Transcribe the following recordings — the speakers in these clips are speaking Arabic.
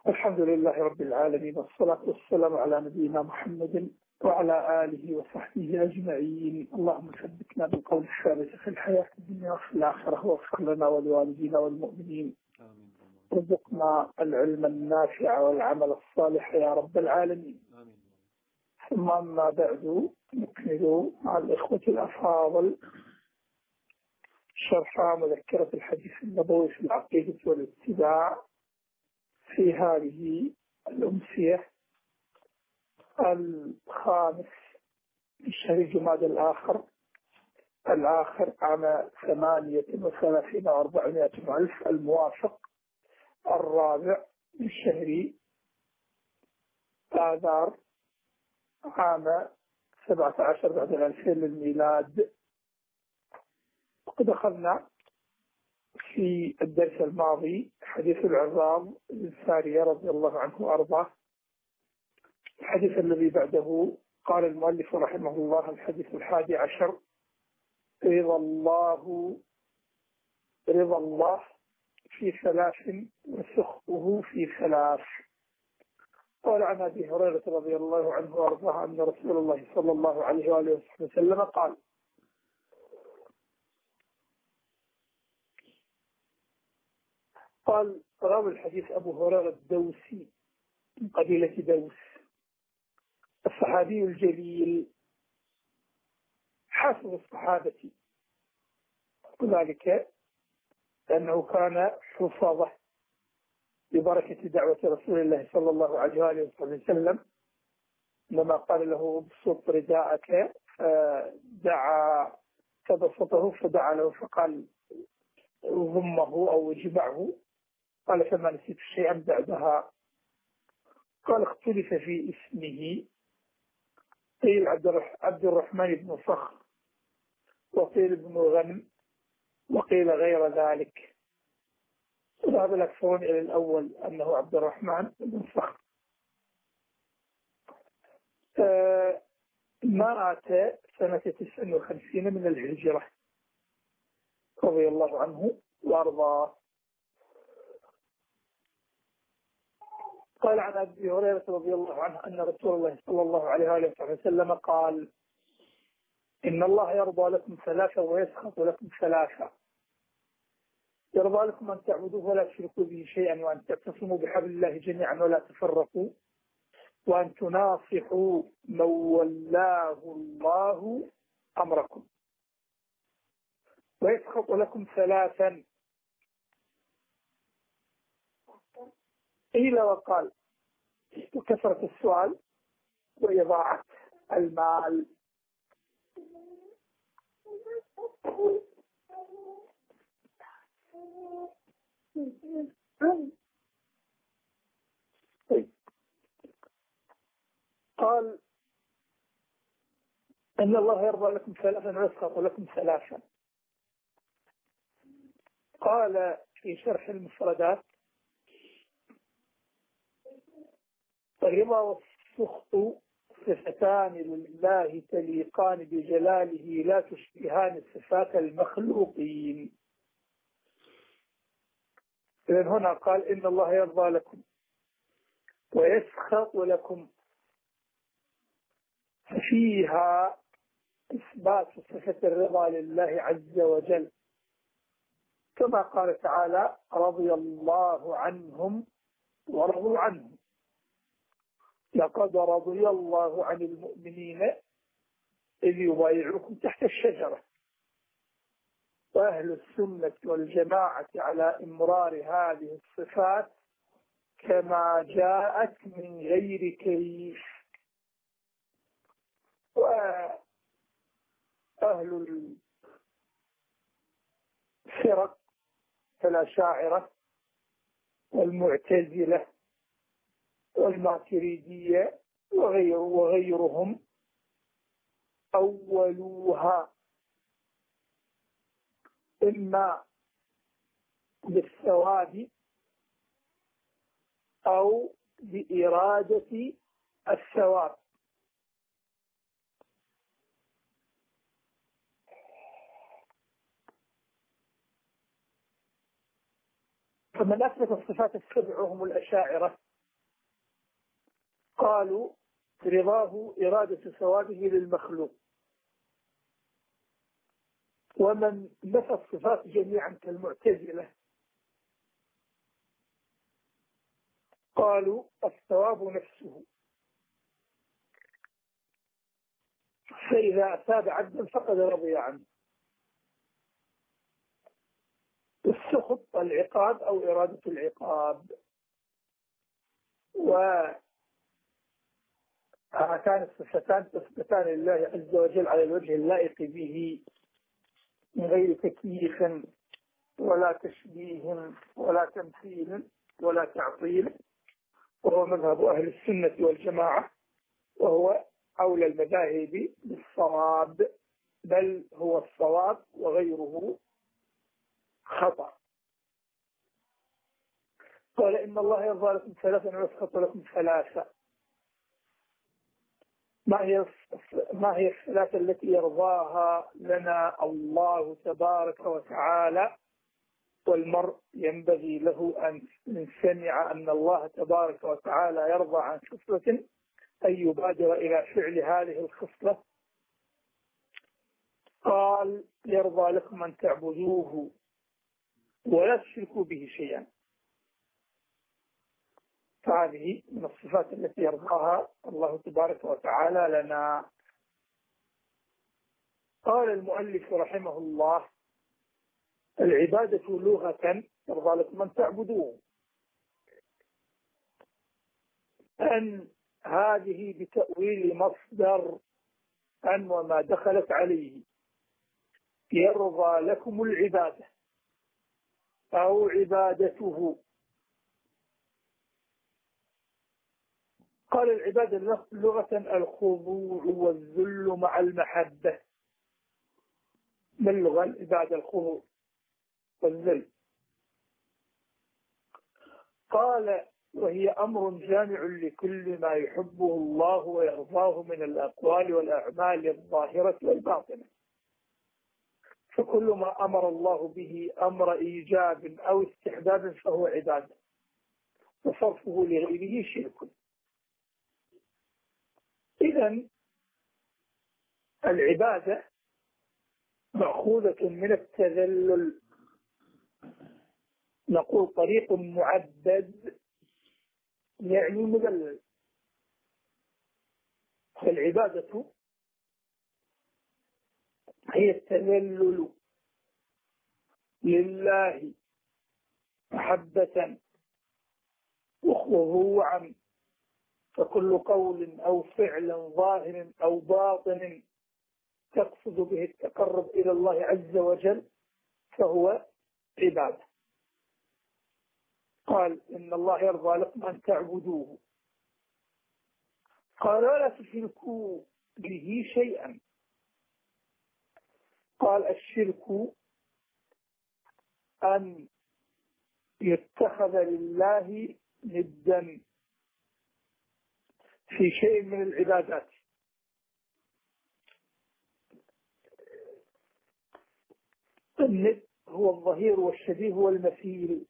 الحمد لله رب العالمين، والصلاة والسلام على نبينا محمد وعلى آله وصحبه أجمعين. اللهم ثبتنا بالقول الثابت في الحياة الدنيا وفي الآخرة، واغفر لنا ولوالدينا والمؤمنين. آمين. ارزقنا العلم النافع والعمل الصالح يا رب العالمين. آمين. ثم أما بعد، نكمل مع الإخوة الأفاضل شرح مذكرة الحديث النبوي في العقيدة والاتباع في هذه الأمسية الخامس من شهر جماد الآخر عام 38 و400 ألف، الموافق الرابع من شهر آذار عام 17 بعد 2000 للميلاد. وقد أخذنا في الدرس الماضي حديث العرام بن سارية رضي الله عنه وأرضاه. الحديث الذي بعده قال المؤلف رحمه الله: الحديث 11: رضا الله في ثلاث وسخطه في ثلاث. قال عن أبي هريرة رضي الله عنه وأرضاه أن رسول الله صلى الله عليه وآله وسلم قال راوي الحديث أبو هريرة الدوسي من قبيلة دوس، الصحابي الجليل حافظ الصحابة، وذلك لأنه كان حفظه ببركة دعوة رسول الله صلى الله عليه وآله وسلم، لما قال له ابسط رداءك فدعا فبسطه فدعا له فقال ضمه أو اجمعه، قال فما نسيت شيئا بعدها. قال اختلف في اسمه، قيل عبد الرحمن بن صخر، وقيل ابن غنم، وقيل غير ذلك. وذهب الأكثرون إلى الأول أنه عبد الرحمن بن صخر. مات سنة 59 من الهجرة رضي الله عنه وأرضاه. قال عن أبي هريرة رضي الله عنه أن رسول الله صلى الله عليه وآله وسلم قال: إن الله يرضى لكم ثلاثة ويسخط لكم ثلاثة. يرضى لكم أن تعبدوه ولا تشركوا به شيئا، وأن تعتصموا بحبل الله جميعا ولا تفرقوا، وأن تناصحوا من ولاه الله أمركم. ويسخط لكم ثلاثا. قيل وقال: كثرة السؤال وإضاعة المال. قال: إن الله يرضى لكم ثلاثا ويسخط لكم ثلاثا. قال في شرح المفردات: الرضا والسخط صفتان لله تليقان بجلاله لا تشبهان صفات المخلوقين. إذن هنا قال: إن الله يرضى لكم ويسخط لكم، فيها إثبات صفة الرضا لله عز وجل، كما قال تعالى: رضي الله عنهم ورضوا عنه، لقد رضي الله عن المؤمنين إذ يبايعوكم تحت الشجرة. وأهل السنة والجماعة على إمرار هذه الصفات كما جاءت من غير كيف. وأهل الفرق كالأشاعرة والمعتزلة والماتريدية وغيرهم أولوها إما بالثواب أو بإرادة الثواب. فمن أثبت الصفات السبع هم الأشاعرة قالوا رضاه إرادة ثوابه للمخلوق. ومن نفى الصفات جميعا كالمعتزلة قالوا الثواب نفسه، فإذا أثاب عبدا فقد رضي عنه. السخط العقاب أو إرادة العقاب. وهاتان الصفتان تثبتان لله عز وجل على الوجه اللائق به من غير تكييف ولا تشبيه ولا تمثيل ولا تعطيل، وهو مذهب أهل السنة والجماعة، وهو أولى المذاهب بالصواب، بل هو الصواب وغيره خطأ. قال إن الله يرضى لكم ثلاثا ويسخط لكم ثلاثا. ما هي الثلاثة التي يرضاها لنا الله تبارك وتعالى؟ والمرء ينبغي له أن سمع أن الله تبارك وتعالى يرضى عن خصلة أن يبادر إلى فعل هذه الخصلة. قال يرضى لكم أن تعبدوه ولا تشركوا به شيئا. فهذه من الصفات التي يرضاها الله تبارك وتعالى لنا. قال المؤلف رحمه الله العبادة لغة يرضى لكم أن تعبدوه، أن هذه بتأويل مصدر أن وما دخلت عليه، يرضى لكم العبادة أو عبادته. قال العبادة لغة الخضوع والذل مع المحبة. من اللغة العبادة الخضوع والذل. قال وهي أمر جامع لكل ما يحبه الله ويرضاه من الأقوال والأعمال الظاهرة والباطنة. فكل ما أمر الله به أمر إيجاب أو استحباب فهو عبادة، وصرفه لغيره شرك. إذن العبادة مأخوذة من التذلل. نقول طريق معبد يعني مذلل. فالعبادة هي التذلل لله محبة وخضوعا. فكل قول أو فعل ظاهر أو باطن تقصد به التقرب إلى الله عز وجل فهو عبادة. قال إن الله يرضى لكم أن تعبدوه. قال ولا تشركوا به شيئا. قال الشرك أن يتخذ لله ندا في شيء من العبادات. الند هو الظهير والشبيه والمثيل،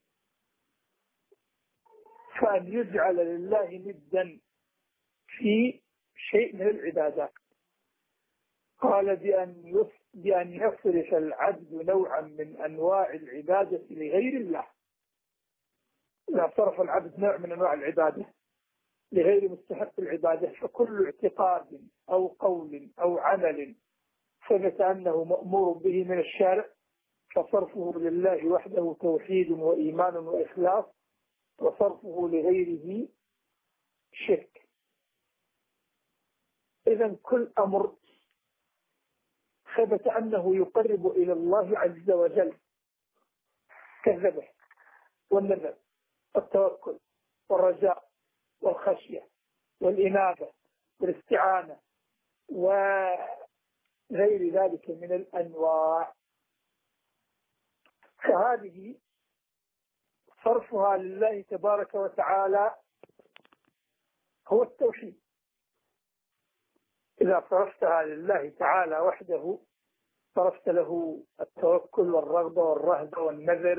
فأن يجعل لله ندا في شيء من العبادات. قال بأن يصرف العبد نوعا من أنواع العبادة لغير الله. إذا صرف العبد نوع من أنواع العبادة لغير مستحق العبادة فكل اعتقاد أو قول أو عمل ثبت أنه مأمور به من الشارع فصرفه لله وحده توحيد وإيمان وإخلاص، وصرفه لغيره شرك. إذن كل أمر ثبت أنه يقرب إلى الله عز وجل كالذبح والنذر والتوكل والرجاء والخشية والإنابة والاستعانة وغير ذلك من الأنواع، فهذه صرفها لله تبارك وتعالى هو التوحيد. إذا صرفتها لله تعالى وحده صرفت له التوكل والرغبة والرهبة والنذر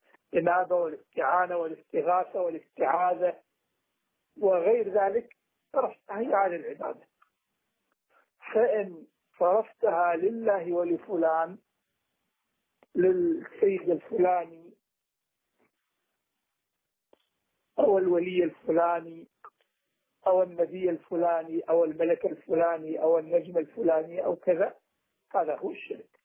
والإنابة والاستعانة والاستغاثة والاستعاذة وغير ذلك صرفتها هي على العبادة. فإن صرفتها لله ولفلان، للسيد الفلاني أو الولي الفلاني أو النبي الفلاني أو الملك الفلاني أو النجم الفلاني أو كذا، هذا هو الشرك،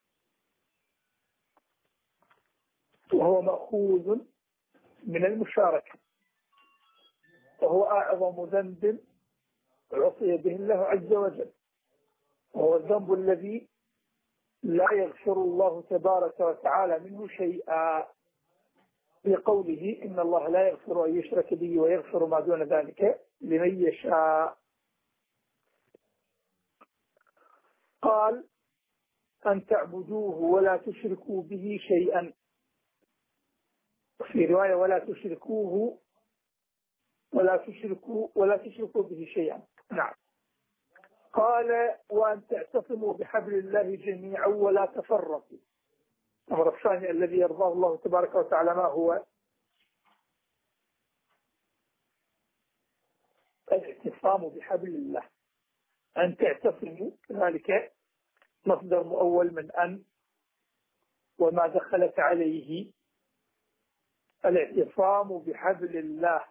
وهو مأخوذ من المشاركة، وهو أعظم ذنب عصي به الله عز وجل، وهو الذنب الذي لا يغفر الله تبارك وتعالى منه شيئا، بقوله إن الله لا يغفر أن يشرك به ويغفر ما دون ذلك لمن يشاء. قال أن تعبدوه ولا تشركوا به شيئا، في رواية ولا تشركوا به شيئا. نعم. قال وأن تعتصموا بحبل الله جميعا ولا تفرقوا. الأمر الثاني الذي يرضاه الله تبارك وتعالى ما هو؟ الاعتصام بحبل الله. أن تعتصموا ذلك مصدر مؤول من أن وما دخلت عليه. الاعتصام بحبل الله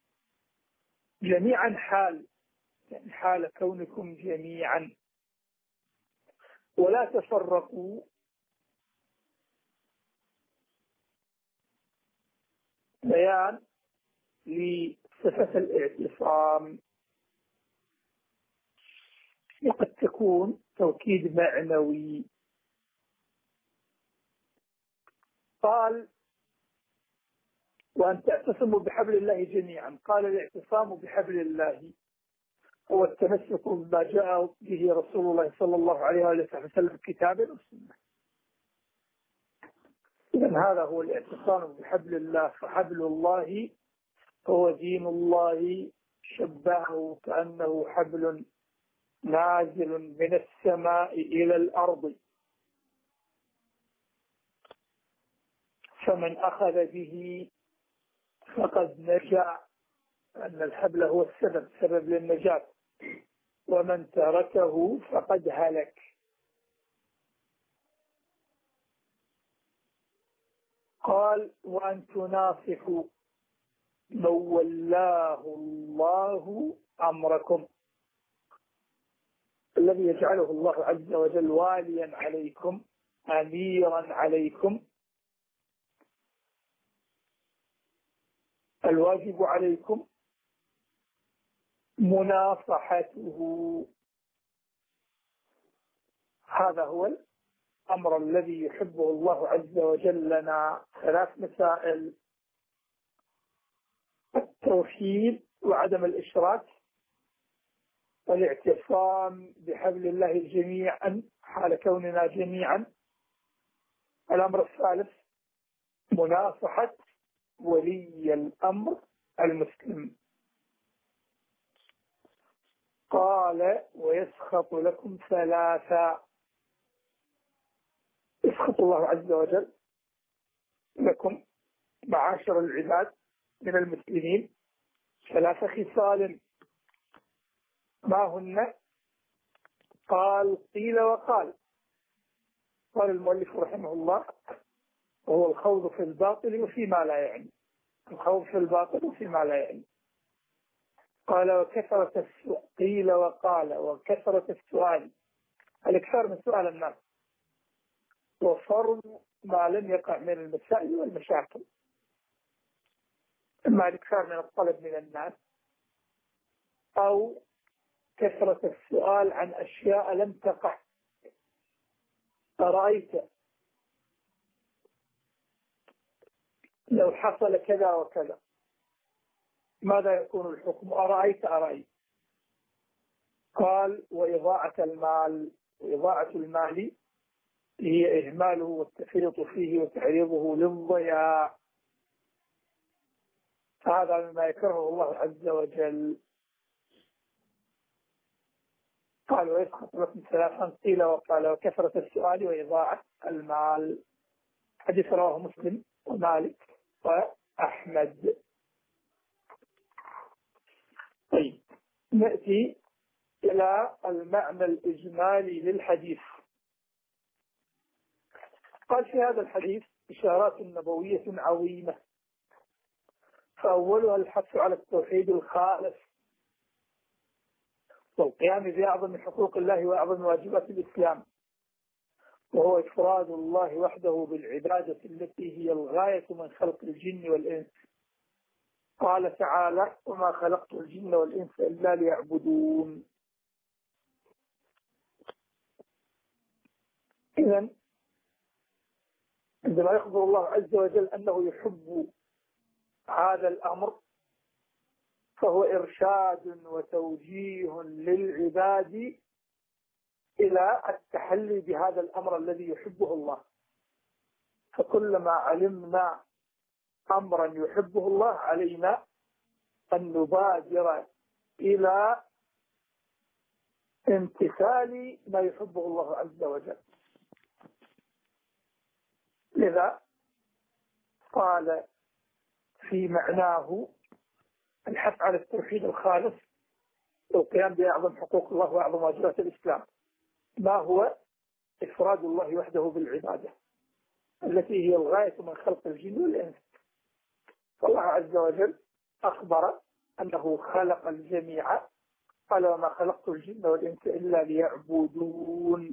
جميعا حال، يعني حال كونكم جميعا، ولا تفرقوا بيان لصفة الاعتصام، وقد تكون توكيد معنوي. قال وأن تعتصموا بحبل الله جميعا. قال الاعتصام بحبل الله هو التمسك بما جاء به رسول الله صلى الله عليه وسلم كتابا وسنة. إذن هذا هو الاعتصام بحبل الله. فحبل الله هو دين الله، شبهه كأنه حبل نازل من السماء إلى الأرض، فمن أخذ به فقد نجا، أن الحبل هو سبب للنجاة، ومن تركه فقد هلك. قال وأن تناصحوا من ولاه الله أمركم، الذي يجعله الله عز وجل واليا عليكم أميرا عليكم. الواجب عليكم مناصحته. هذا هو الأمر الذي يحبه الله عز وجل لنا. 3 مسائل: التوحيد وعدم الإشراك، والاعتصام بحبل الله جميعا حال كوننا جميعا. الأمر الثالث مناصحة ولي الأمر المسلم. قال ويسخط لكم 3. يسخط الله عز وجل لكم معاشر العباد من المسلمين 3 خصال. ما هن؟ قال قيل وقال. قال المؤلف رحمه الله وهو الخوض في الباطل وفيما لا يعني. الخوض في الباطل وفيما لا يعني. قال وكثرة السؤال. قيل وقال وكثرة السؤال، الإكثار من سؤال الناس، وفرض ما لم يقع من المسائل والمشاكل. إما الإكثار من الطلب من الناس، أو كثرة السؤال عن أشياء لم تقع. أرأيت لو حصل كذا وكذا ماذا يكون الحكم؟ أرأيت. قال وإضاعة المال. وإضاعة المال هي إهماله والتفريط فيه وتعريضه للضياع. هذا مما يكرهه الله عز وجل. قال ويسخط لكم 3. قيل وقال وكثرة السؤال وإضاعة المال. حديث رواه مسلم ومالك وأحمد. طيب، نأتي إلى المعنى الإجمالي للحديث. قال في هذا الحديث إشارات نبوية عظيمة، فأولها الحث على التوحيد الخالص والقيام بأعظم حقوق الله وأعظم واجبات الإسلام، وهو إفراد الله وحده بالعبادة التي هي الغاية من خلق الجن والإنس. قال تعالى: وما خلقت الجن والإنس إلا ليعبدون. إذن عندما يخبر الله عز وجل أنه يحب هذا الأمر، فهو إرشاد وتوجيه للعباد إلى التحلي بهذا الأمر الذي يحبه الله. فكلما علمنا أمرا يحبه الله علينا أن نبادر إلى امتثال ما يحبه الله عز وجل. لذا قال في معناه الحث على التوحيد الخالص والقيام بأعظم حقوق الله وأعظم واجبات الإسلام. ما هو؟ إفراد الله وحده بالعبادة التي هي الغاية من خلق الجن والإنس. فالله عز وجل أخبر أنه خلق الجميع، قال: وما خلقت الجن والإنس إلا ليعبدون.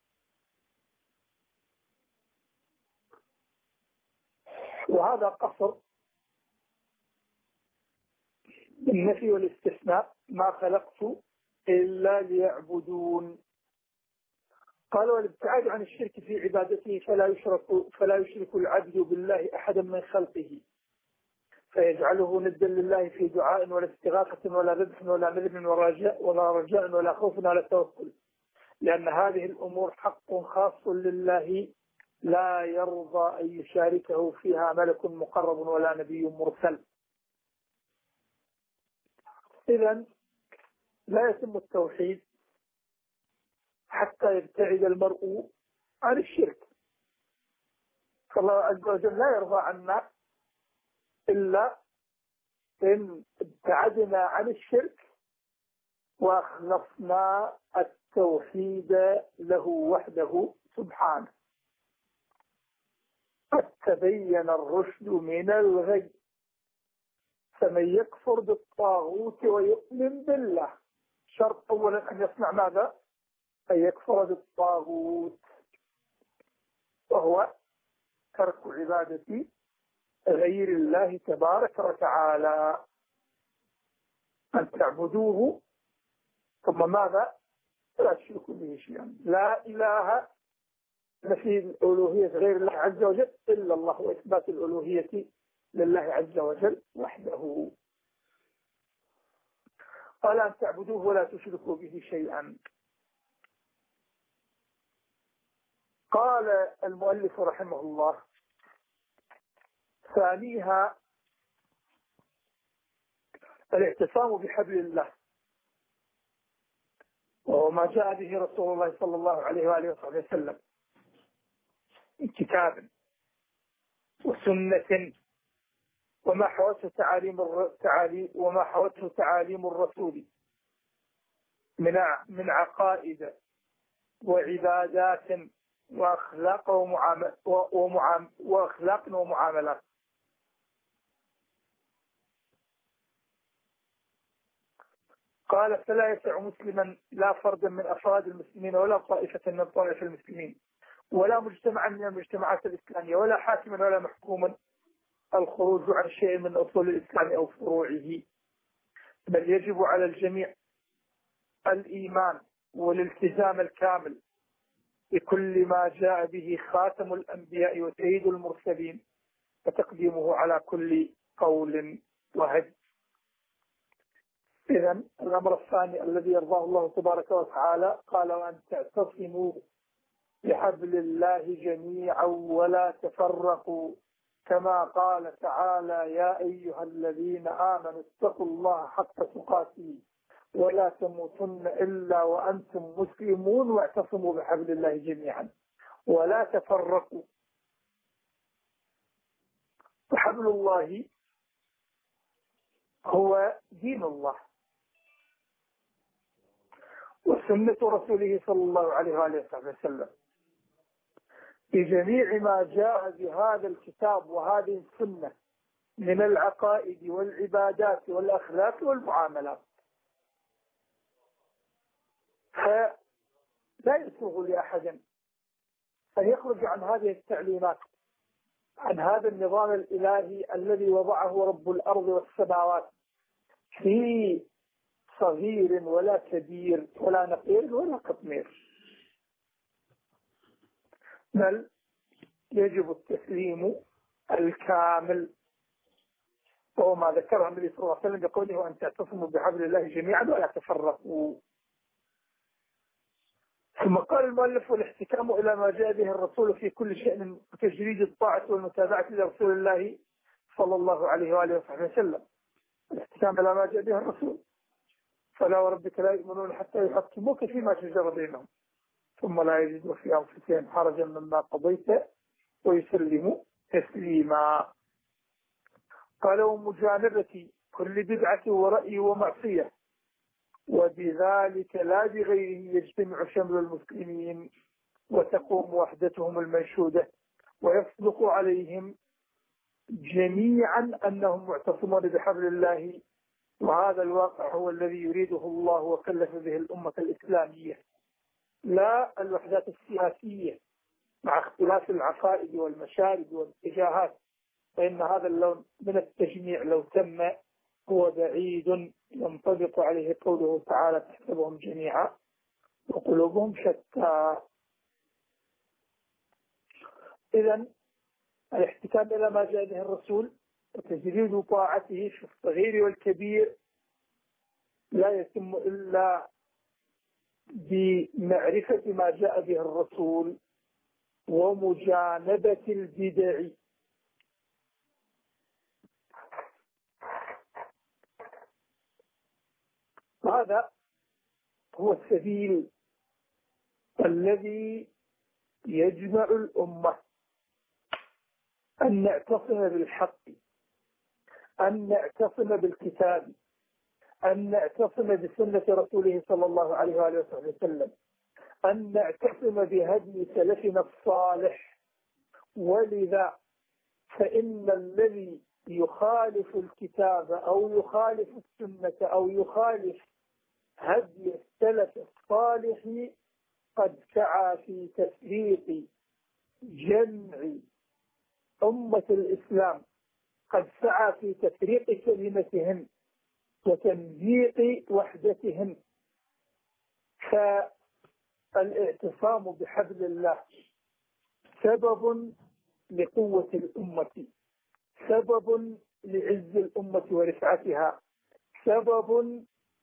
وهذا قصر بالنفي والاستثناء، ما خلقت إلا ليعبدون. قال: والابتعاد عن الشرك في عبادته فلا يشرك العبد بالله أحدا من خلقه، فيجعله ندا لله في دعاء ولا استغاثة ولا ذبح ولا نذر ولا رجاء ولا خوف ولا توكل، لأن هذه الأمور حق خاص لله لا يرضى أن يشاركه فيها ملك مقرب ولا نبي مرسل. إذن لا يتم التوحيد حتى يبتعد المرء عن الشرك، فالله عز وجل لا يرضى عنا إلا إن ابتعدنا عن الشرك وأخلصنا التوحيد له وحده سبحانه. قد تبين الرشد من الغي، فمن يكفر بالطاغوت ويؤمن بالله. شرط أولا أن يصنع ماذا؟ أن يكفر بالطاغوت، وهو ترك عبادة غير الله تبارك وتعالى، أن تعبدوه ثم ماذا؟ لا تشركوا به شيئا. لا إله، نفي الألوهية غير الله عز وجل إلا الله، وإثبات الألوهية لله عز وجل وحده. قال: أن تعبدوه ولا تشركوا به شيئا. قال المؤلف رحمه الله: ثانيها الاعتصام بحبل الله، وهو ما جاء به رسول الله صلى الله عليه وآله وصحبه وسلم من كتاب وسنة، وما حوته تعاليم الرسول من عقائد وعبادات وأخلاق ومعاملات. قال: فلا يسع مسلما لا فردا من أفراد المسلمين ولا طائفة من طائف المسلمين ولا مجتمعا من المجتمعات الإسلامية ولا حاكما ولا محكوما الخروج عن شيء من أصول الإسلام أو فروعه، بل يجب على الجميع الإيمان والالتزام الكامل بكل ما جاء به خاتم الأنبياء وسيد المرسلين، وتقديمه على كل قول وهج. إذن الأمر الثاني الذي يرضاه الله تبارك وتعالى، قال: وأن تعتصموا بحبل الله جميعا ولا تفرقوا، كما قال تعالى: يا أيها الذين آمنوا اتقوا الله حق تقاته ولا تموتن إلا وأنتم مسلمون واعتصموا بحبل الله جميعا ولا تفرقوا. وحبل الله هو دين الله، وسنة رسوله صلى الله عليه وآله وسلم بجميع ما جاء بهذا الكتاب وهذه السنة من العقائد والعبادات والأخلاق والمعاملات. فلا يسوغ لأحد أن يخرج عن هذه التعليمات، عن هذا النظام الإلهي الذي وضعه رب الأرض والسماوات، في صغير ولا كبير ولا نقير ولا قطمير، بل يجب التسليم الكامل، وهو ما ذكره النبي صلى الله عليه وسلم بقوله أن تعتصموا بحبل الله جميعا ولا تفرقوا. ثم قال المؤلف: والاحتكام إلى ما جاء به الرسول في كل شيء وتجريد الطاعة والمتابعة لرسول الله صلى الله عليه وآله وصحبه وسلم. الاحتكام إلى ما جاء به الرسول: فلا وربك لا يؤمنون حتى يحكموك فيما شجر بينهم ثم لا يجدوا في أنفسهم حرجا مما قضيت ويسلموا تسليما. قال: ومجانبة كل بدعة ورأي ومعصية، وبذلك لا بغيره يجتمع شمل المسلمين وتقوم وحدتهم المنشودة، ويصدق عليهم جميعا أنهم معتصمون بحبل الله، وهذا الواقع هو الذي يريده الله وكلف به الأمة الإسلامية، لا الوحدات السياسية مع اختلاف العقائد والمشارب والاتجاهات، فإن هذا اللون من التجميع لو تم هو بعيد ينطبق عليه قوله تعالى: تحسبهم جميعا وقلوبهم شتى. إذن الاحتكام إلى ما جاء به الرسول وتجريد طاعته في الصغير والكبير لا يتم إلا بمعرفة ما جاء به الرسول ومجانبة البدع. هذا هو السبيل الذي يجمع الأمة، أن نعتصم بالحق، أن نعتصم بالكتاب، أن نعتصم بسنة رسوله صلى الله عليه وآله وسلم، أن نعتصم بهدي سلفنا الصالح. ولذا فإن الذي يخالف الكتاب أو يخالف السنة أو يخالف هدي السلف الصالح قد سعى في تفريق جمع أمة الإسلام، قد سعى في تفريق كلمتهم وتمزيق وحدتهم. فالاعتصام بحبل الله سبب لقوة الأمة، سبب لعز الأمة ورفعتها، سبب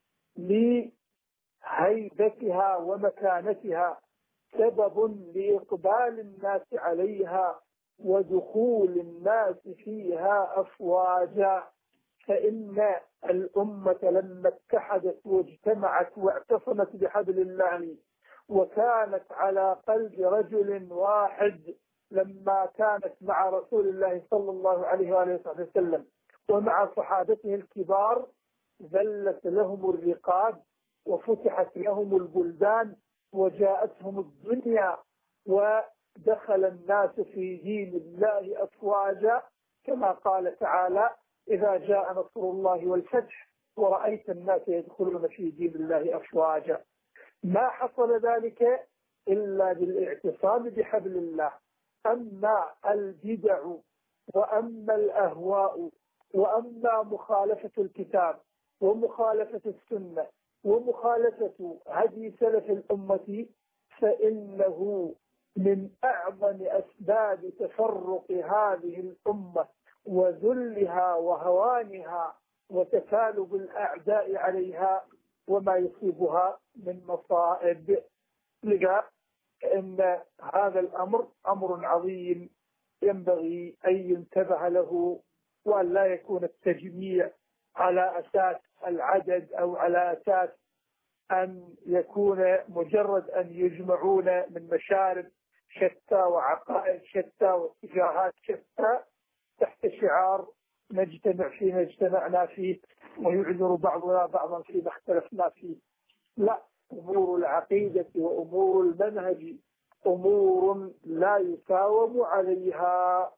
لهيبتها ومكانتها، سبب لإقبال الناس عليها ودخول الناس فيها أفواجا. فإن الأمة لما اتحدت واجتمعت واعتصمت بحبل الله وكانت على قلب رجل واحد، لما كانت مع رسول الله صلى الله عليه وآله وسلم ومع صحابته الكبار، ذلت لهم الرقاب وفتحت لهم البلدان وجاءتهم الدنيا ودخل الناس في دين الله أفواجا، كما قال تعالى: إذا جاء نصر الله والفتح ورأيت الناس يدخلون في دين الله أفواجا. ما حصل ذلك إلا بالاعتصام بحبل الله. أما البدع وأما الأهواء وأما مخالفة الكتاب ومخالفة السنة ومخالفة هدي سلف الأمة فإنه من أعظم أسباب تفرق هذه الأمة وذلها وهوانها وتكالب الأعداء عليها وما يصيبها من مصائب. لذا إن هذا الأمر أمر عظيم ينبغي أن ينتبه له، وأن لا يكون التجميع على أساس العدد أو على أساس أن يكون مجرد أن يجمعون من مشارب شتى وعقائد شتى واتجاهات شتى تحت شعار نجتمع فيما اجتمعنا فيه ويعذر بعضنا بعضا فيما اختلفنا فيه. لا، أمور العقيدة وأمور المنهج أمور لا يساوم عليها،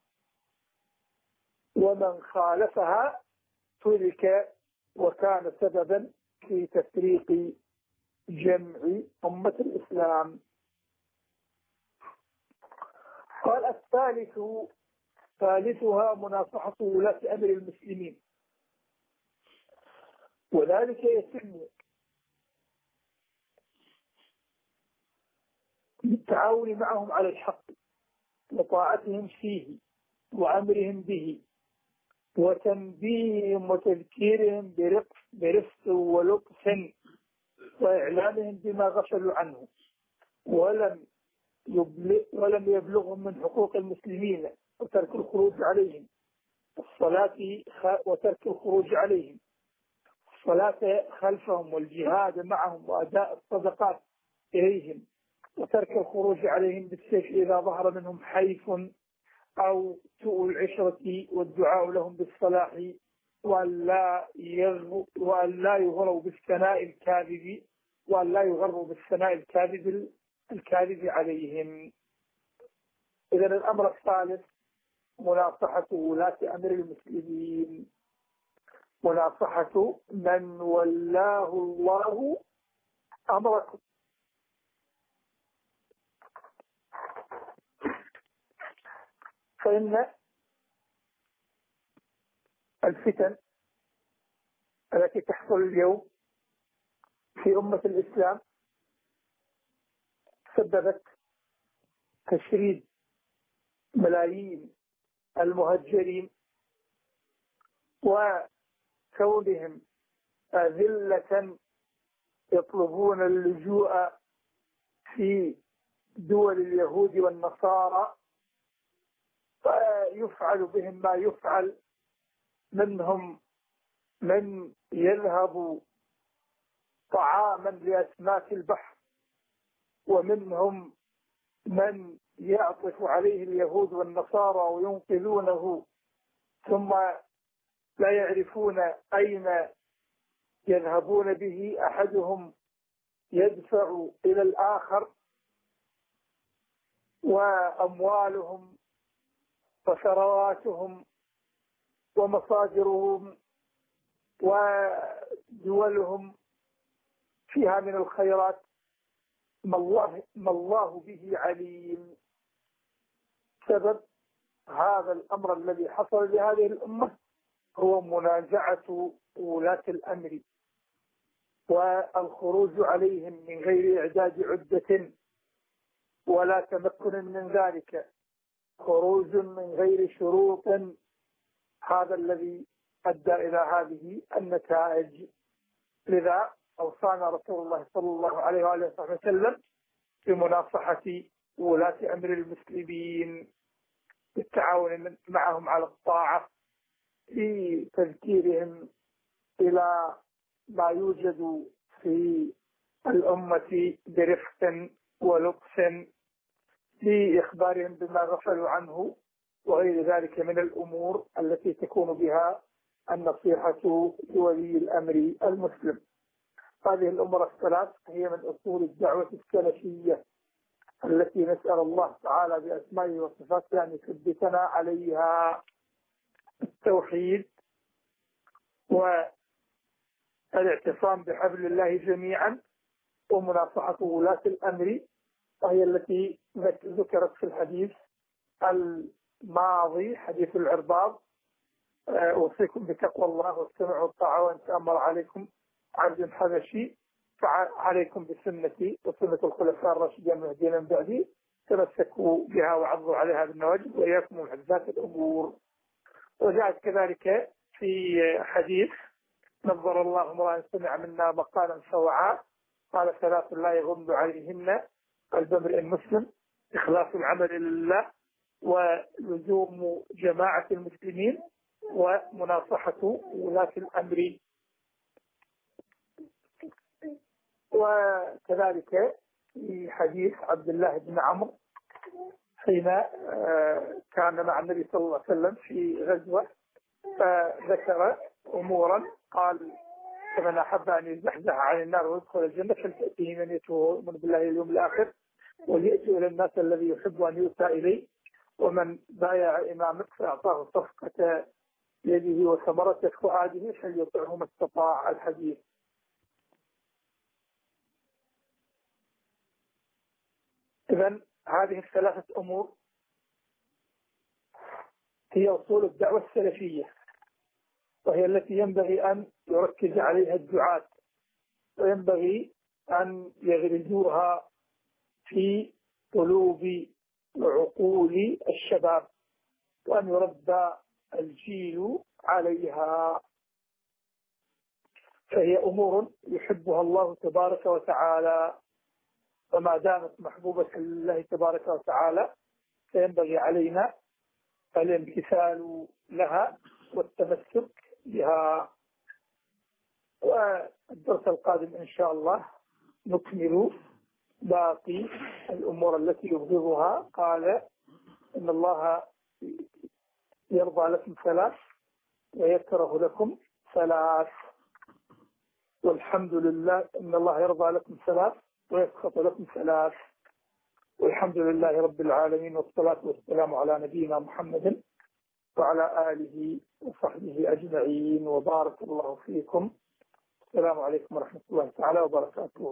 ومن خالفها ترك وكان سببا في تفريق جمع أمة الإسلام. قال ثالثها مناصحة ولاة أمر المسلمين، وذلك يتم بالتعاون معهم على الحق وطاعتهم فيه وأمرهم به وتنبيههم وتذكيرهم برفق ولطف وإعلامهم بما غفلوا عنه، ولم يبلغهم من حقوق المسلمين وترك الخروج عليهم وترك الخروج عليهم الصلاة خلفهم والجهاد معهم وأداء الصدقات إليهم وترك الخروج عليهم بالسيف إذا ظهر منهم حيف أو سوء العشرة، والدعاء لهم بالصلاح وأن لا يغروا بالثناء الكاذب الكاذب عليهم. إذن الأمر الثالث مناصحة ولاة أمر المسلمين، مناصحة من ولاه الله أمركم. فإن الفتن التي تحصل اليوم في أمة الإسلام سببت تشريد ملايين المهجرين وكونهم أذلة يطلبون اللجوء في دول اليهود والنصارى، فيفعل بهم ما يفعل، منهم من يذهب طعاما لأسماك البحر، ومنهم من يعطف عليه اليهود والنصارى وينقذونه ثم لا يعرفون أين يذهبون به، أحدهم يدفع إلى الآخر، وأموالهم وثرواتهم ومصادرهم ودولهم فيها من الخيرات ما الله به عليم. سبب هذا الأمر الذي حصل لهذه الأمة هو منازعة ولاة الأمر والخروج عليهم من غير إعداد عدة ولا تمكن من ذلك، خروج من غير شروط، هذا الذي أدى إلى هذه النتائج. لذا أوصانا رسول الله صلى الله عليه وآله وسلم بمناصحة ولاة أمر المسلمين بالتعاون معهم على الطاعة، في تذكيرهم إلى ما يوجد في الأمة برفق ولطف، لإخبارهم بما غفلوا عنه وغير ذلك من الأمور التي تكون بها النصيحة لولي الأمر المسلم. هذه الأمور الثلاث هي من أصول الدعوة السلفية التي نسأل الله تعالى بأسمائه وصفاته أن يثبتنا عليها: التوحيد والاعتصام بحبل الله جميعا، ومناصحة ولاة الأمر، وهي التي ذكرت في الحديث الماضي حديث العرباض: أوصيكم بتقوى الله والسمع والطاعة، وإن تأمر عليكم عبد حبشي فعليكم بسنتي وسنة الخلفاء الراشدين المهديين من بعدي، تمسكوا بها وعضوا عليها بالنواجذ، وإياكم محدثات الأمور. وجاءت كذلك في حديث: نظر الله امرأ سمع منا مقالا فوعى، قال ثلاث لا يغم عليهن قلب امرئ مسلم: إخلاص العمل لله، ولزوم جماعة المسلمين، ومناصحة ولاة الأمر. وكذلك في حديث عبد الله بن عمرو حين كان مع النبي صلى الله عليه وسلم في غزوة، فذكر أمورا قال: فمن أحب أن يزحزح عن النار ويدخل الجنة فلتأتيه من يؤمن بالله اليوم الآخر وليأتي إلى الناس الذي يحب أن يؤتى إليه. ومن بايع إمامك فأعطاه صفقة يده وثمرة فؤاده فليطعه ما استطاع الحديث. إذن هذه الثلاثة أمور هي أصول الدعوة السلفية، وهي التي ينبغي أن يركز عليها الدعاة، وينبغي أن يغرزوها في قلوب وعقول الشباب، وأن يربى الجيل عليها. فهي أمور يحبها الله تبارك وتعالى، وما دامت محبوبة لله تبارك وتعالى فينبغي علينا الامتثال لها والتمسك بها. والدرس القادم إن شاء الله نكمل باقي الأمور التي يبغضها. قال إن الله يرضى لكم ثلاث ويكره لكم ثلاث، والحمد لله. إن الله يرضى لكم ثلاث ويسخط لكم ثلاث، والحمد لله رب العالمين، والصلاة والسلام على نبينا محمد وعلى آله وصحبه أجمعين، وبارك الله فيكم. السلام عليكم ورحمة الله تعالى وبركاته.